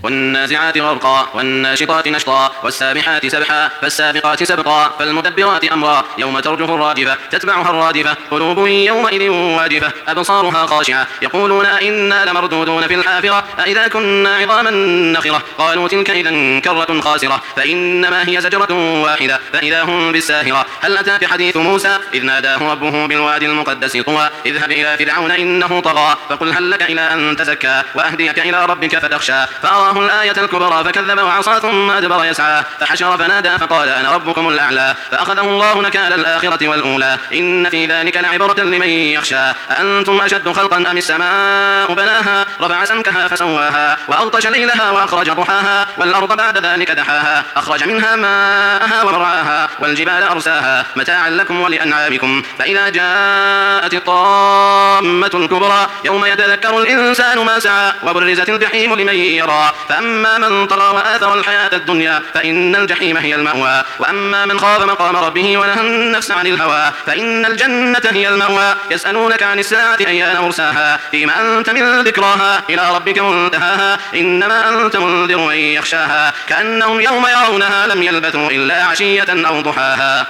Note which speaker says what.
Speaker 1: والنازعات غرقا والناشطات نشطا والسابحات سبحا فالسابقات سبقا فالمدبرات أمرا يوم ترجف الراجفة تتبعها الرادفة قلوب يومئذ واجفة أبصارها خاشعة يقولون أئنا لمردودون في الحافرة أئذا كنا عظاما نخرة قالوا تلك إذا كرة خاسرة فإنما هي زجرة واحدة فإذا هم بالساهرة هل أتاك حديث موسى إذ ناداه ربه بالوادي المقدس طوى اذهب إلى فرعون إنه طغى فقل هل لك إلى أن تزكى وأهديك إلى ربك فتخشى فأراه الآية الكبرى فكذب وعصى ثم أدبر يسعى فحشر فنادى فقال أنا ربكم الأعلى فأخذه الله نكال الآخرة والأولى إن في ذلك لعبرة لمن يخشى أأنتم أشد خلقا أم السماء بناها رفع سمكها فسواها وأغطش ليلها وأخرج ضحاها والأرض بعد ذلك دحاها أخرج منها ماءها ومرعاها والجبال أرساها متاعا لكم ولأنعامكم فإذا جاءت الطامة الكبرى يوم يتذكر الإنسان ما سعى وبرزت الجحيم لمن يرى فأما من طغى وآثر الحياة الدنيا فإن الجحيم هي المأوى وأما من خاف مقام ربه ونهى النفس عن الهوى فإن الجنة هي المأوى يسألونك عن الساعة أيان مرساها فيما أنت من ذكراها إلى ربك منتهاها إنما أنت منذر من يخشاها كأنهم يوم يرونها لم يلبثوا إلا عشية أو ضحاها.